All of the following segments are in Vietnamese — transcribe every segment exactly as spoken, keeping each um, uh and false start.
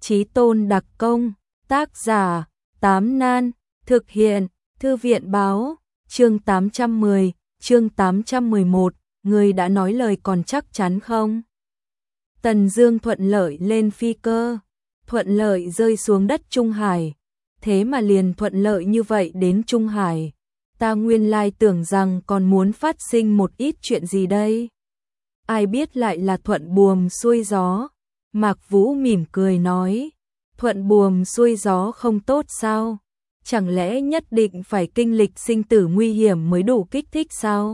Chí tôn đặc công, tác giả, Tám Nan, thực hiện, Thư viện báo, chương tám trăm mười, chương tám trăm mười một, người đã nói lời còn chắc chắn không? Tần Dương thuận lợi lên phi cơ, thuận lợi rơi xuống đất Trung Hải, thế mà liền thuận lợi như vậy đến Trung Hải. Ta nguyên lai tưởng rằng còn muốn phát sinh một ít chuyện gì đây. Ai biết lại là thuận buồm xuôi gió. Mạc Vũ mỉm cười nói, thuận buồm xuôi gió không tốt sao? Chẳng lẽ nhất định phải kinh lịch sinh tử nguy hiểm mới đủ kích thích sao?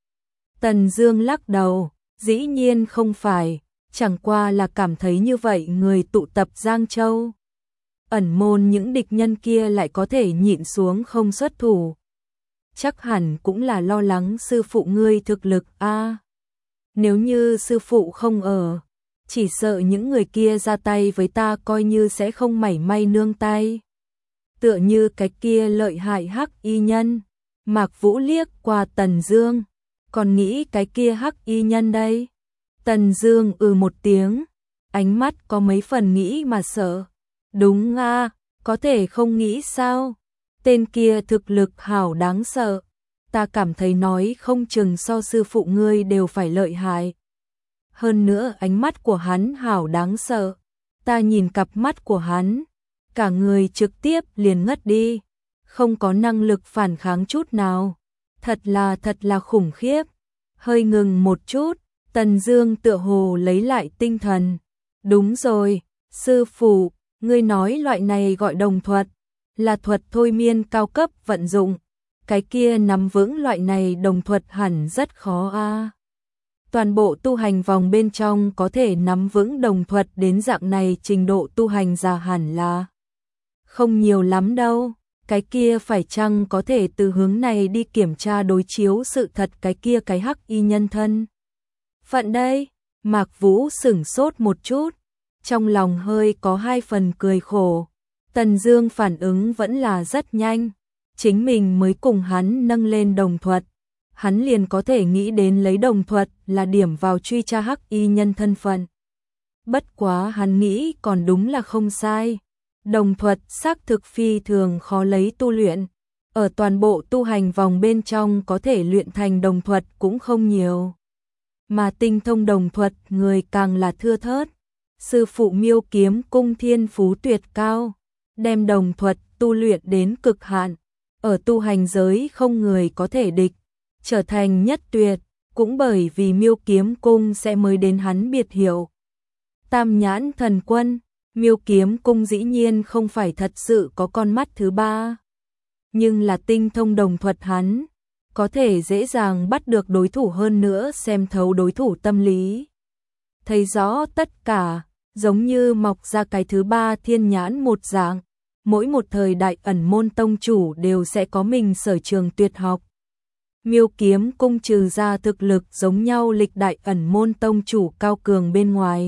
Tần Dương lắc đầu, dĩ nhiên không phải, chẳng qua là cảm thấy như vậy người tụ tập Giang Châu. Ẩn môn những địch nhân kia lại có thể nhịn xuống không xuất thủ. Chắc hẳn cũng là lo lắng sư phụ ngươi thực lực a. À, nếu như sư phụ không ở, chỉ sợ những người kia ra tay với ta coi như sẽ không mảy may nương tay. Tựa như cái kia lợi hại hắc y nhân. Mạc Vũ liếc qua Tần Dương, còn nghĩ cái kia hắc y nhân đây. Tần Dương ừ một tiếng, ánh mắt có mấy phần nghĩ mà sợ. Đúng a, có thể không nghĩ sao? Tên kia thực lực hảo đáng sợ. Ta cảm thấy nói không chừng so sư phụ ngươi đều phải lợi hại. Hơn nữa ánh mắt của hắn hảo đáng sợ. Ta nhìn cặp mắt của hắn, cả người trực tiếp liền ngất đi, không có năng lực phản kháng chút nào. Thật là thật là khủng khiếp. Hơi ngừng một chút, Tần Dương tựa hồ lấy lại tinh thần. Đúng rồi, sư phụ, ngươi nói loại này gọi đồng thuật, là thuật thôi miên cao cấp vận dụng. Cái kia nắm vững loại này đồng thuật hẳn rất khó a. À. Toàn bộ tu hành vòng bên trong có thể nắm vững đồng thuật đến dạng này trình độ tu hành giả hẳn là không nhiều lắm đâu. Cái kia phải chăng có thể từ hướng này đi kiểm tra đối chiếu sự thật cái kia cái hắc y nhân thân phận đây? Mạc Vũ sửng sốt một chút, trong lòng hơi có hai phần cười khổ. Tần Dương phản ứng vẫn là rất nhanh, chính mình mới cùng hắn nâng lên đồng thuật, hắn liền có thể nghĩ đến lấy đồng thuật là điểm vào truy tra hắc y nhân thân phận. Bất quá hắn nghĩ còn đúng là không sai. Đồng thuật xác thực phi thường khó lấy tu luyện, ở toàn bộ tu hành vòng bên trong có thể luyện thành đồng thuật cũng không nhiều, mà tinh thông đồng thuật người càng là thưa thớt. Sư phụ Miêu Kiếm Cung thiên phú tuyệt cao, đem đồng thuật tu luyện đến cực hạn, ở tu hành giới không người có thể địch, trở thành nhất tuyệt, cũng bởi vì Miêu Kiếm Cung sẽ mới đến hắn biệt hiệu Tam Nhãn Thần Quân. Miêu Kiếm Cung dĩ nhiên không phải thật sự có con mắt thứ ba, nhưng là tinh thông đồng thuật hắn có thể dễ dàng bắt được đối thủ, hơn nữa xem thấu đối thủ tâm lý, thấy rõ tất cả, giống như mọc ra cái thứ ba thiên nhãn một dạng. Mỗi một thời đại ẩn môn tông chủ đều sẽ có mình sở trường tuyệt học. Miêu Kiếm Cung trừ ra thực lực giống nhau lịch đại ẩn môn tông chủ cao cường bên ngoài,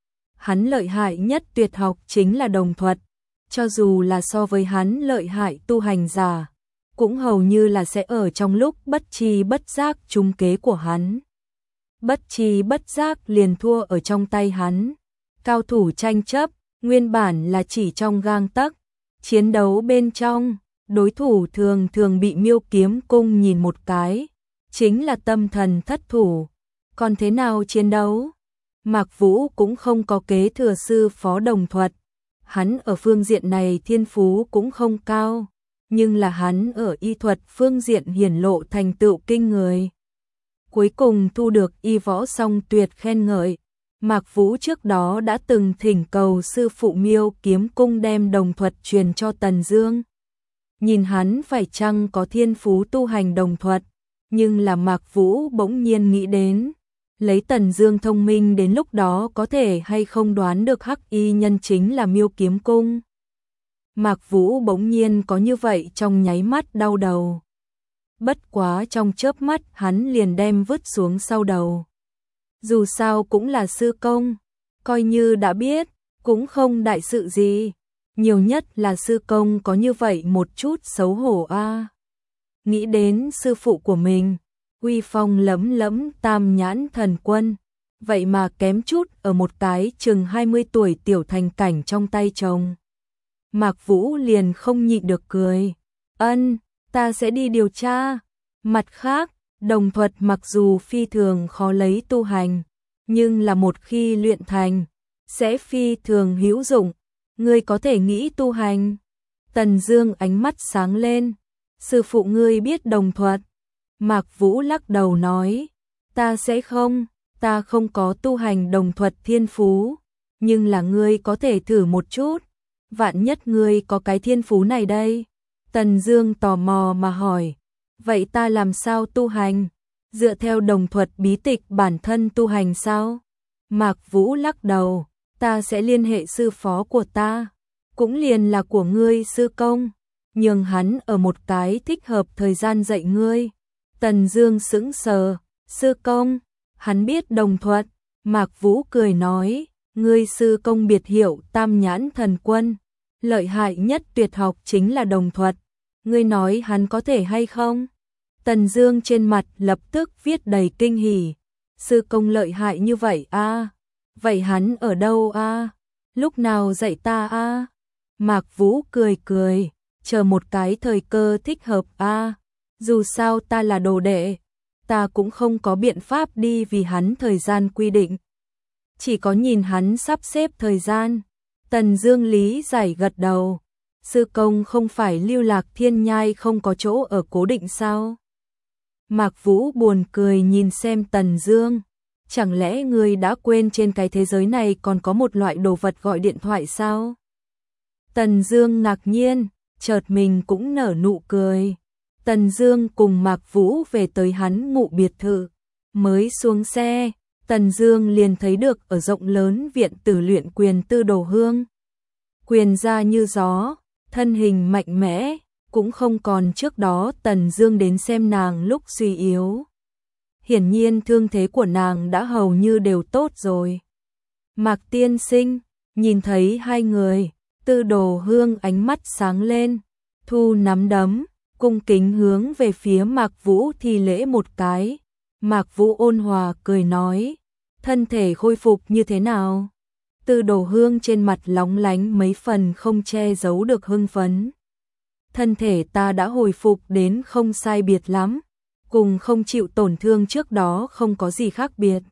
hắn lợi hại nhất tuyệt học chính là đồng thuật. Cho dù là so với hắn lợi hại tu hành giả, cũng hầu như là sẽ ở trong lúc bất tri bất giác trúng kế của hắn. Bất tri bất giác liền thua ở trong tay hắn. Cao thủ tranh chấp, nguyên bản là chỉ trong gang tấc. Chiến đấu bên trong, đối thủ thường thường bị Miêu Kiếm Cung nhìn một cái, chính là tâm thần thất thủ. Còn thế nào chiến đấu? Mạc Vũ cũng không có kế thừa sư phó đồng thuật, hắn ở phương diện này thiên phú cũng không cao, nhưng là hắn ở y thuật phương diện hiển lộ thành tựu kinh người. Cuối cùng thu được y võ song tuyệt khen ngợi. Mạc Vũ trước đó đã từng thỉnh cầu sư phụ Miêu Kiếm Cung đem đồng thuật truyền cho Tần Dương, nhìn hắn phải chăng có thiên phú tu hành đồng thuật, nhưng là Mạc Vũ bỗng nhiên nghĩ đến, lấy Tần Dương thông minh đến lúc đó có thể hay không đoán được hắc y nhân chính là Miêu Kiếm Cung. Mạc Vũ bỗng nhiên có như vậy trong nháy mắt đau đầu. Bất quá trong chớp mắt hắn liền đem vứt xuống sau đầu. Dù sao cũng là sư công, coi như đã biết, cũng không đại sự gì, nhiều nhất là sư công có như vậy một chút xấu hổ a. À. Nghĩ đến sư phụ của mình, uy phong lẫm lẫm Tam Nhãn Thần Quân, vậy mà kém chút ở một cái chừng hai mươi tuổi tiểu thành cảnh trong tay chồng. Mạc Vũ liền không nhịn được cười. Ân, ta sẽ đi điều tra. Mặt khác, đồng thuật mặc dù phi thường khó lấy tu hành, nhưng là một khi luyện thành, sẽ phi thường hữu dụng. Ngươi có thể nghĩ tu hành. Tần Dương ánh mắt sáng lên. Sư phụ ngươi biết đồng thuật. Mạc Vũ lắc đầu nói. Ta sẽ không, ta không có tu hành đồng thuật thiên phú. Nhưng là ngươi có thể thử một chút. Vạn nhất ngươi có cái thiên phú này đây. Tần Dương tò mò mà hỏi. Vậy ta làm sao tu hành? Dựa theo đồng thuật bí tịch bản thân tu hành sao? Mạc Vũ lắc đầu. Ta sẽ liên hệ sư phó của ta. Cũng liền là của ngươi sư công. Nhường hắn ở một cái thích hợp thời gian dạy ngươi. Tần Dương sững sờ. Sư công, hắn biết đồng thuật. Mạc Vũ cười nói. Ngươi sư công biệt hiệu Tam Nhãn Thần Quân. Lợi hại nhất tuyệt học chính là đồng thuật. Ngươi nói hắn có thể hay không? Tần Dương trên mặt lập tức viết đầy kinh hỉ. Sư công lợi hại như vậy a? À? Vậy hắn ở đâu a? À? Lúc nào dạy ta a? À? Mạc Vũ cười cười, chờ một cái thời cơ thích hợp a. À? Dù sao ta là đồ đệ, ta cũng không có biện pháp đi vì hắn thời gian quy định. Chỉ có nhìn hắn sắp xếp thời gian. Tần Dương lý giải gật đầu. Sư công không phải lưu lạc thiên nhai không có chỗ ở cố định sao? Mạc Vũ buồn cười nhìn xem Tần Dương. Chẳng lẽ ngươi đã quên trên cái thế giới này còn có một loại đồ vật gọi điện thoại sao? Tần Dương ngạc nhiên, chợt mình cũng nở nụ cười. Tần Dương cùng Mạc Vũ về tới hắn ngụ biệt thự. Mới xuống xe, Tần Dương liền thấy được ở rộng lớn viện tử luyện quyền Tư Đồ Hương. Quyền ra như gió, thân hình mạnh mẽ, cũng không còn trước đó Tần Dương đến xem nàng lúc suy yếu. Hiển nhiên thương thế của nàng đã hầu như đều tốt rồi. Mạc tiên sinh, nhìn thấy hai người, Tư Đồ Hương ánh mắt sáng lên, thu nắm đấm, cung kính hướng về phía Mạc Vũ thi lễ một cái. Mạc Vũ ôn hòa cười nói, thân thể khôi phục như thế nào? Tư Đồ Hương trên mặt lóng lánh mấy phần không che giấu được hưng phấn. Thân thể ta đã hồi phục đến không sai biệt lắm, cùng không chịu tổn thương trước đó không có gì khác biệt.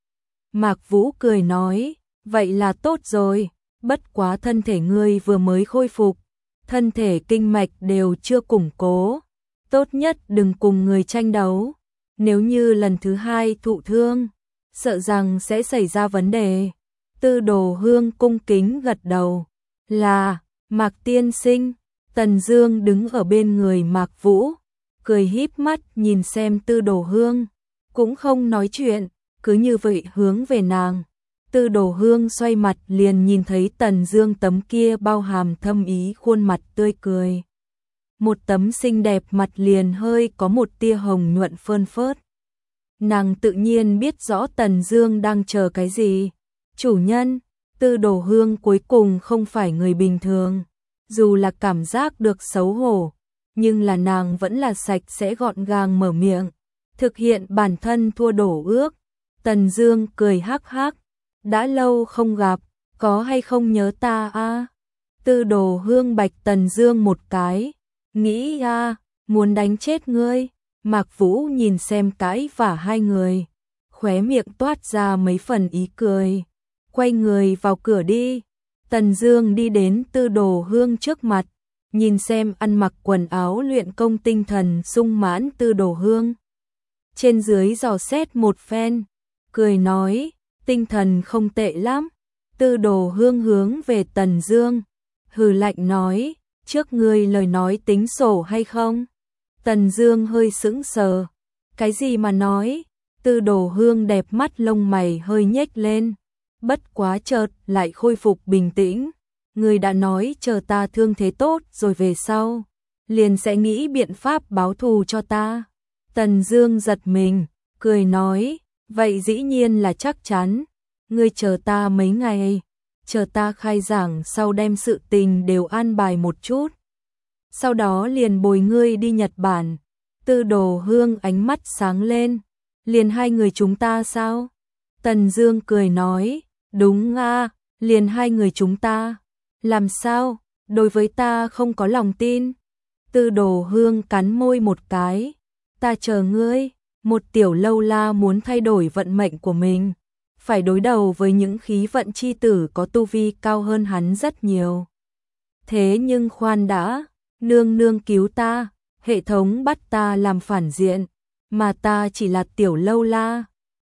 Mạc Vũ cười nói, vậy là tốt rồi, bất quá thân thể ngươi vừa mới khôi phục, thân thể kinh mạch đều chưa củng cố, tốt nhất đừng cùng người tranh đấu, nếu như lần thứ hai thụ thương, sợ rằng sẽ xảy ra vấn đề. Tư Đồ Hương cung kính gật đầu, là, Mạc tiên sinh. Tần Dương đứng ở bên người Mạc Vũ, cười híp mắt nhìn xem Tư Đồ Hương, cũng không nói chuyện, cứ như vậy hướng về nàng. Tư Đồ Hương xoay mặt liền nhìn thấy Tần Dương tấm kia bao hàm thâm ý khuôn mặt tươi cười. Một tấm xinh đẹp mặt liền hơi có một tia hồng nhuận phơn phớt. Nàng tự nhiên biết rõ Tần Dương đang chờ cái gì. Chủ nhân, Tư Đồ Hương cuối cùng không phải người bình thường. Dù là cảm giác được xấu hổ, nhưng là nàng vẫn là sạch sẽ gọn gàng mở miệng, thực hiện bản thân thua đổ ước. Tần Dương cười hắc hắc, đã lâu không gặp, có hay không nhớ ta a? À? Tư Đồ Hương bạch Tần Dương một cái, nghĩ a, à, muốn đánh chết ngươi. Mạc Vũ nhìn xem cãi vả hai người, khóe miệng toát ra mấy phần ý cười, quay người vào cửa đi. Tần Dương đi đến Tư Đồ Hương trước mặt, nhìn xem ăn mặc quần áo luyện công tinh thần sung mãn Tư Đồ Hương. Trên dưới dò xét một phen, cười nói, tinh thần không tệ lắm. Tư Đồ Hương hướng về Tần Dương, hừ lạnh nói, trước ngươi lời nói tính sổ hay không? Tần Dương hơi sững sờ, cái gì mà nói? Tư Đồ Hương đẹp mắt lông mày hơi nhếch lên. Bất quá chợt lại khôi phục bình tĩnh, người đã nói chờ ta thương thế tốt rồi về sau, liền sẽ nghĩ biện pháp báo thù cho ta. Tần Dương giật mình, cười nói, vậy dĩ nhiên là chắc chắn, ngươi chờ ta mấy ngày, chờ ta khai giảng sau đem sự tình đều an bài một chút. Sau đó liền bồi ngươi đi Nhật Bản. Tư Đồ Hương ánh mắt sáng lên, liền hai người chúng ta sao? Tần Dương cười nói, đúng a, liền hai người chúng ta. Làm sao, đối với ta không có lòng tin? Tư Đồ Hương cắn môi một cái, ta chờ ngươi, một tiểu lâu la muốn thay đổi vận mệnh của mình, phải đối đầu với những khí vận chi tử có tu vi cao hơn hắn rất nhiều. Thế nhưng khoan đã, nương nương cứu ta, hệ thống bắt ta làm phản diện, mà ta chỉ là tiểu lâu la,